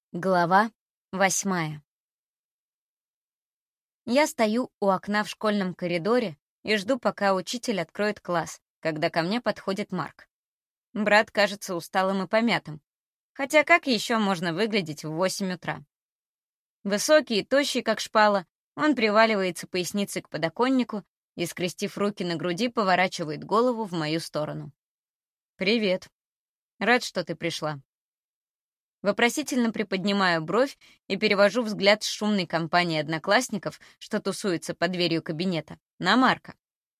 Глава 8. Я стою у окна в школьном коридоре и жду, пока учитель откроет класс, когда ко мне подходит Марк. Брат кажется усталым и помятым. Хотя как еще можно выглядеть в 8 утра? Высокий и тощий, как шпала, он приваливается поясницей к подоконнику и, скрестив руки на груди, поворачивает голову в мою сторону. «Привет. Рад, что ты пришла». Вопросительно приподнимаю бровь и перевожу взгляд с шумной компании одноклассников, что тусуется под дверью кабинета, на Марка.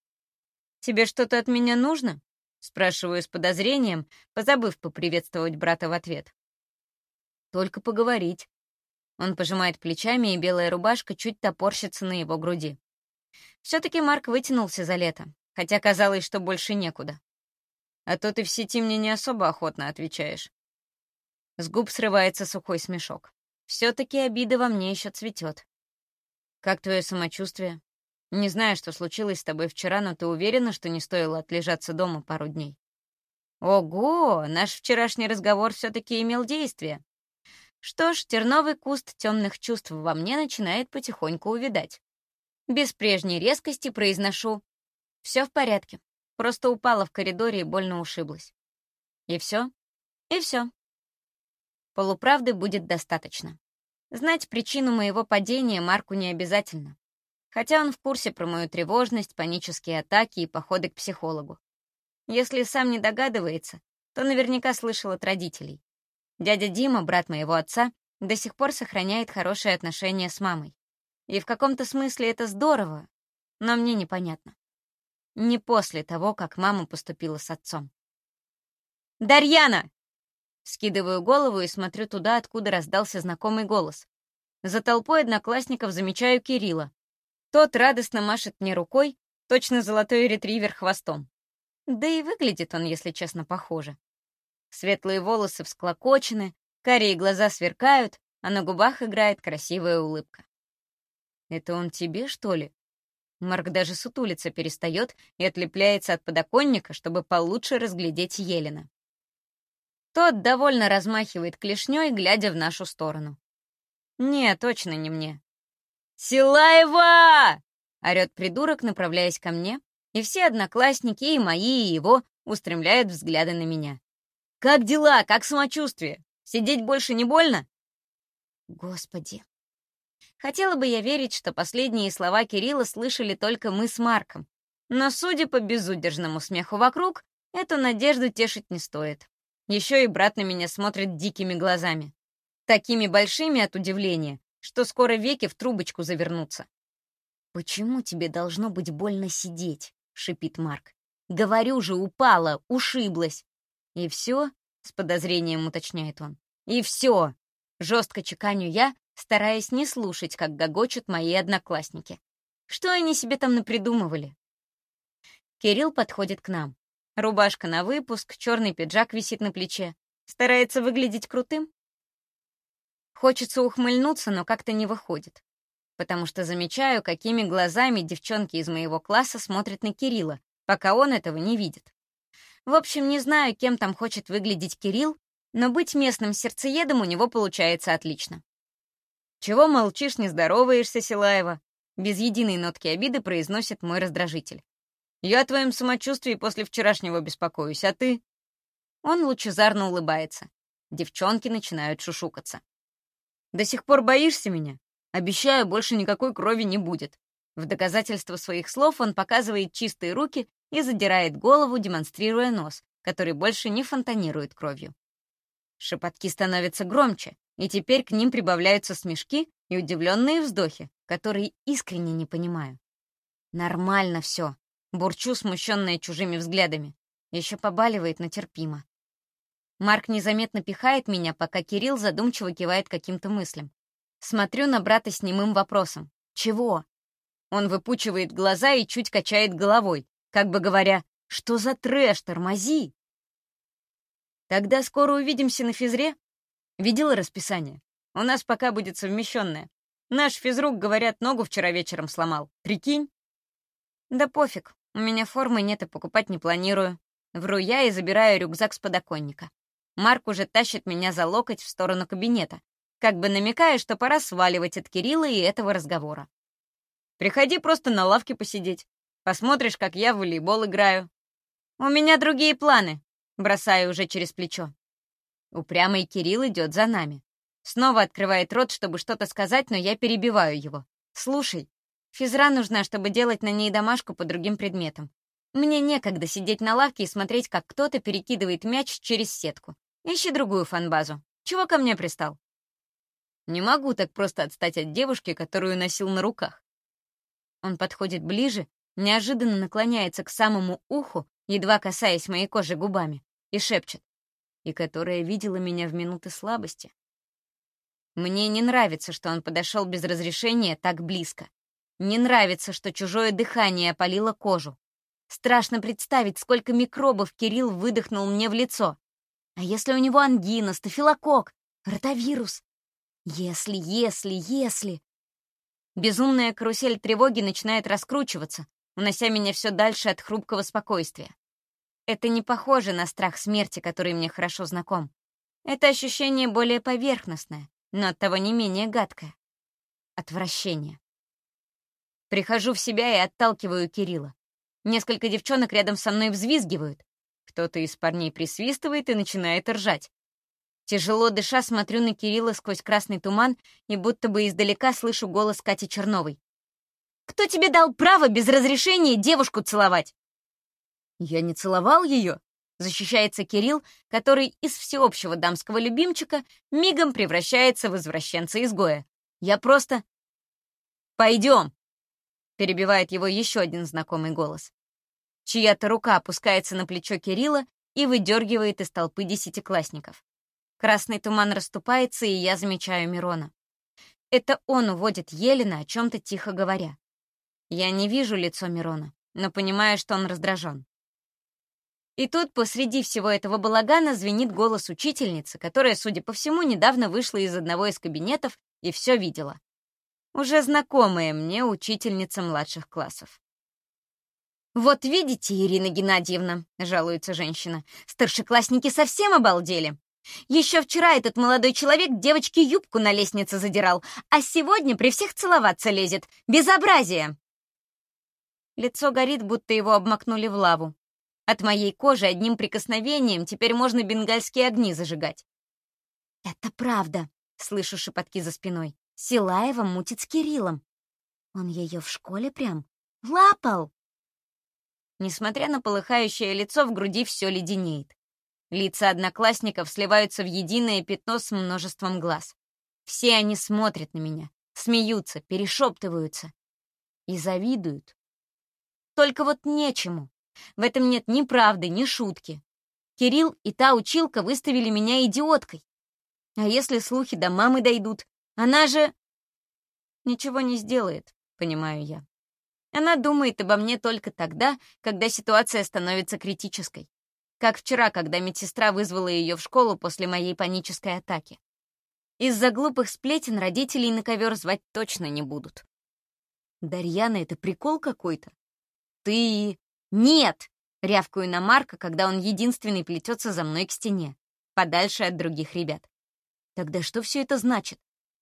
«Тебе что-то от меня нужно?» — спрашиваю с подозрением, позабыв поприветствовать брата в ответ. «Только поговорить». Он пожимает плечами, и белая рубашка чуть топорщится на его груди. Все-таки Марк вытянулся за лето, хотя казалось, что больше некуда. «А то ты в сети мне не особо охотно отвечаешь». С губ срывается сухой смешок. Все-таки обида во мне еще цветет. «Как твое самочувствие? Не знаю, что случилось с тобой вчера, но ты уверена, что не стоило отлежаться дома пару дней?» «Ого! Наш вчерашний разговор все-таки имел действие. Что ж, терновый куст темных чувств во мне начинает потихоньку увядать. Без прежней резкости произношу: «Все в порядке. Просто упала в коридоре и больно ушиблась». И все? И все. Полуправды будет достаточно. Знать причину моего падения Марку не обязательно. Хотя он в курсе про мою тревожность, панические атаки и походы к психологу. Если сам не догадывается, то наверняка слышал от родителей. Дядя Дима, брат моего отца, до сих пор сохраняет хорошие отношения с мамой. И в каком-то смысле это здорово, но мне непонятно. Не после того, как мама поступила с отцом. «Дарьяна!» Скидываю голову и смотрю туда, откуда раздался знакомый голос. За толпой одноклассников замечаю Кирилла. Тот радостно машет мне рукой, точно золотой ретривер хвостом. Да и выглядит он, если честно, похоже. Светлые волосы всклокочены, карие глаза сверкают, а на губах играет красивая улыбка. «Это он тебе, что ли?» Марк даже сутулиться перестает и отлепляется от подоконника, чтобы получше разглядеть Елена. Тот довольно размахивает клешней, глядя в нашу сторону. «Не, точно не мне». «Силаева!» — орёт придурок, направляясь ко мне, и все одноклассники, и мои, и его, устремляют взгляды на меня. «Как дела? Как самочувствие? Сидеть больше не больно?» Господи. Хотела бы я верить, что последние слова Кирилла слышали только мы с Марком, но, судя по безудержному смеху вокруг, эту надежду тешить не стоит. Еще и брат на меня смотрит дикими глазами. Такими большими от удивления, что скоро веки в трубочку завернутся. «Почему тебе должно быть больно сидеть?» — шипит Марк. «Говорю же, упала, ушиблась». «И все?» — с подозрением уточняет он. «И все!» — жестко чеканю я, стараясь не слушать, как гогочут мои одноклассники. Что они себе там напридумывали? Кирилл подходит к нам. Рубашка на выпуск, черный пиджак висит на плече. Старается выглядеть крутым? Хочется ухмыльнуться, но как-то не выходит. Потому что замечаю, какими глазами девчонки из моего класса смотрят на Кирилла, пока он этого не видит. В общем, не знаю, кем там хочет выглядеть Кирилл, но быть местным сердцеедом у него получается отлично. «Чего молчишь, не здороваешься, Силаева?» Без единой нотки обиды произносит мой раздражитель. «Я о твоем самочувствии после вчерашнего беспокоюсь, а ты?» Он лучезарно улыбается. Девчонки начинают шушукаться. «До сих пор боишься меня? Обещаю, больше никакой крови не будет». В доказательство своих слов он показывает чистые руки и задирает голову, демонстрируя нос, который больше не фонтанирует кровью. Шепотки становятся громче, и теперь к ним прибавляются смешки и удивленные вздохи, которые искренне не понимаю. «Нормально все», — бурчу, смущенная чужими взглядами. Еще побаливает, но терпимо. Марк незаметно пихает меня, пока Кирилл задумчиво кивает каким-то мыслям. Смотрю на брата с немым вопросом. «Чего?» Он выпучивает глаза и чуть качает головой, как бы говоря: «Что за трэш, тормози!» «Тогда скоро увидимся на физре?» Видела расписание? У нас пока будет совмещенное. Наш физрук, говорят, ногу вчера вечером сломал. Прикинь? Да пофиг, у меня формы нет и покупать не планирую. Вру я и забираю рюкзак с подоконника. Марк уже тащит меня за локоть в сторону кабинета, как бы намекая, что пора сваливать от Кирилла и этого разговора. «Приходи просто на лавке посидеть. Посмотришь, как я в волейбол играю». «У меня другие планы», — бросаю уже через плечо. Упрямый Кирилл идет за нами. Снова открывает рот, чтобы что-то сказать, но я перебиваю его. «Слушай, физра нужна, чтобы делать на ней домашку по другим предметам. Мне некогда сидеть на лавке и смотреть, как кто-то перекидывает мяч через сетку. Ищи другую фанбазу. Чего ко мне пристал?» Не могу так просто отстать от девушки, которую носил на руках. Он подходит ближе, неожиданно наклоняется к самому уху, едва касаясь моей кожи губами, и шепчет: «И которая видела меня в минуты слабости». Мне не нравится, что он подошел без разрешения так близко. Не нравится, что чужое дыхание опалило кожу. Страшно представить, сколько микробов Кирилл выдохнул мне в лицо. А если у него ангина, стафилококк, ротавирус? Если... Безумная карусель тревоги начинает раскручиваться, унося меня все дальше от хрупкого спокойствия. Это не похоже на страх смерти, который мне хорошо знаком. Это ощущение более поверхностное, но оттого не менее гадкое. Отвращение. Прихожу в себя и отталкиваю Кирилла. Несколько девчонок рядом со мной взвизгивают. Кто-то из парней присвистывает и начинает ржать. Тяжело дыша, смотрю на Кирилла сквозь красный туман и будто бы издалека слышу голос Кати Черновой. «Кто тебе дал право без разрешения девушку целовать?» «Я не целовал ее», — защищается Кирилл, который из всеобщего дамского любимчика мигом превращается в извращенца-изгоя. «Я просто...» «Пойдем», — перебивает его еще один знакомый голос. Чья-то рука опускается на плечо Кирилла и выдергивает из толпы десятиклассников. Красный туман расступается, и я замечаю Мирона. Это он уводит Елена, о чем-то тихо говоря. Я не вижу лицо Мирона, но понимаю, что он раздражен. И тут посреди всего этого балагана звенит голос учительницы, которая, судя по всему, недавно вышла из одного из кабинетов и все видела. Уже знакомая мне учительница младших классов. «Вот видите, Ирина Геннадьевна», — жалуется женщина, «старшеклассники совсем обалдели. Еще вчера этот молодой человек девочке юбку на лестнице задирал, а сегодня при всех целоваться лезет. Безобразие!» Лицо горит, будто его обмакнули в лаву. От моей кожи одним прикосновением теперь можно бенгальские огни зажигать. «Это правда», — слышу шепотки за спиной. «Силаева мутит с Кириллом. Он ее в школе прям лапал». Несмотря на полыхающее лицо, в груди все леденеет. Лица одноклассников сливаются в единое пятно с множеством глаз. Все они смотрят на меня, смеются, перешептываются и завидуют. Только вот нечему. В этом нет ни правды, ни шутки. Кирилл и та училка выставили меня идиоткой. А если слухи до мамы дойдут? Она же... Ничего не сделает, понимаю я. Она думает обо мне только тогда, когда ситуация становится критической. Как вчера, когда медсестра вызвала ее в школу после моей панической атаки. Из-за глупых сплетен родителей на ковер звать точно не будут. «Дарьяна, это прикол какой-то?» «Ты...» «Нет!» — рявкаю на Марка, когда он единственный плетется за мной к стене, подальше от других ребят. «Тогда что все это значит?»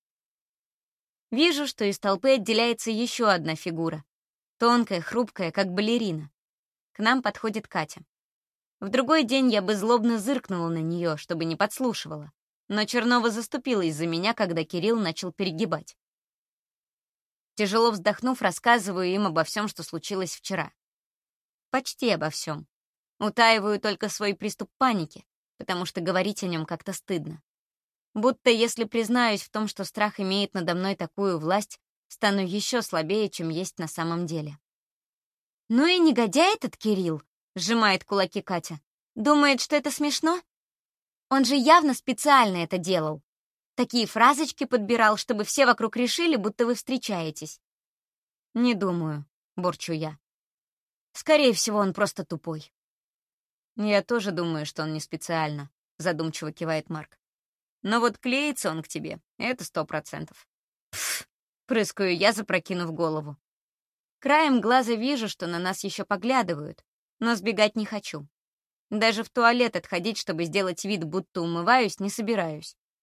Вижу, что из толпы отделяется еще одна фигура. Тонкая, хрупкая, как балерина. К нам подходит Катя. В другой день я бы злобно зыркнула на нее, чтобы не подслушивала. Но Чернова заступилась за меня, когда Кирилл начал перегибать. Тяжело вздохнув, рассказываю им обо всем, что случилось вчера. Почти обо всем. Утаиваю только свой приступ паники, потому что говорить о нем как-то стыдно. Будто если признаюсь в том, что страх имеет надо мной такую власть, стану еще слабее, чем есть на самом деле. «Ну и негодяй этот Кирилл», — сжимает кулаки Катя. «Думает, что это смешно? Он же явно специально это делал. Такие фразочки подбирал, чтобы все вокруг решили, будто вы встречаетесь». «Не думаю», — бурчу я. «Скорее всего, он просто тупой». «Я тоже думаю, что он не специально», — задумчиво кивает Марк. «Но вот клеится он к тебе, это 100%. «Пф», — прыскаю я, запрокинув голову. Краем глаза вижу, что на нас еще поглядывают, но сбегать не хочу. Даже в туалет отходить, чтобы сделать вид, будто умываюсь, не собираюсь.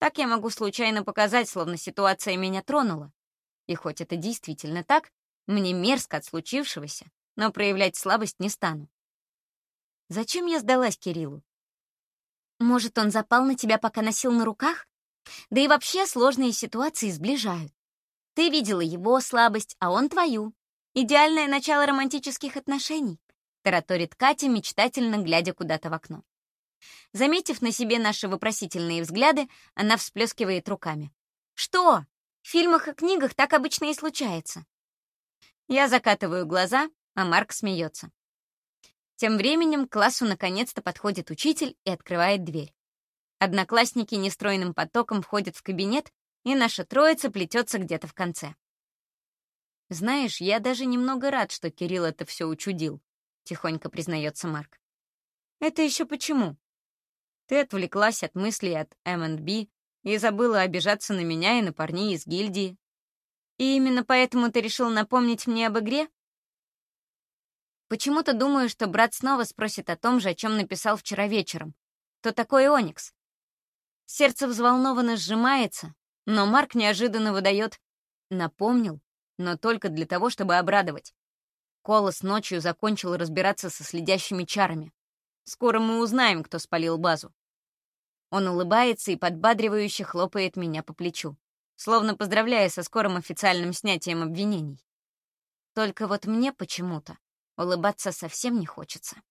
Так я могу случайно показать, словно ситуация меня тронула. И хоть это действительно так, мне мерзко от случившегося, но проявлять слабость не стану. Зачем я сдалась Кириллу? Может, он запал на тебя, пока носил на руках? Да и вообще сложные ситуации сближают. Ты видела его слабость, а он твою. Идеальное начало романтических отношений, тараторит Катя, мечтательно глядя куда-то в окно. Заметив на себе наши вопросительные взгляды, она всплескивает руками. «Что? В фильмах и книгах так обычно и случается». Я закатываю глаза, а Марк смеется. Тем временем к классу наконец-то подходит учитель и открывает дверь. Одноклассники нестройным потоком входят в кабинет, и наша троица плетется где-то в конце. «Знаешь, я даже немного рад, что Кирилл это все учудил», — тихонько признается Марк. «Это еще почему? Ты отвлеклась от мыслей от M&B и забыла обижаться на меня и на парней из гильдии. И именно поэтому ты решил напомнить мне об игре? Почему-то думаю, что брат снова спросит о том же, о чем написал вчера вечером. Кто такой Оникс? Сердце взволнованно сжимается, но Марк неожиданно выдает «напомнил», но только для того, чтобы обрадовать. Колос ночью закончил разбираться со следящими чарами. Скоро мы узнаем, кто спалил базу. Он улыбается и подбадривающе хлопает меня по плечу, словно поздравляя со скорым официальным снятием обвинений. Только вот мне почему-то улыбаться совсем не хочется.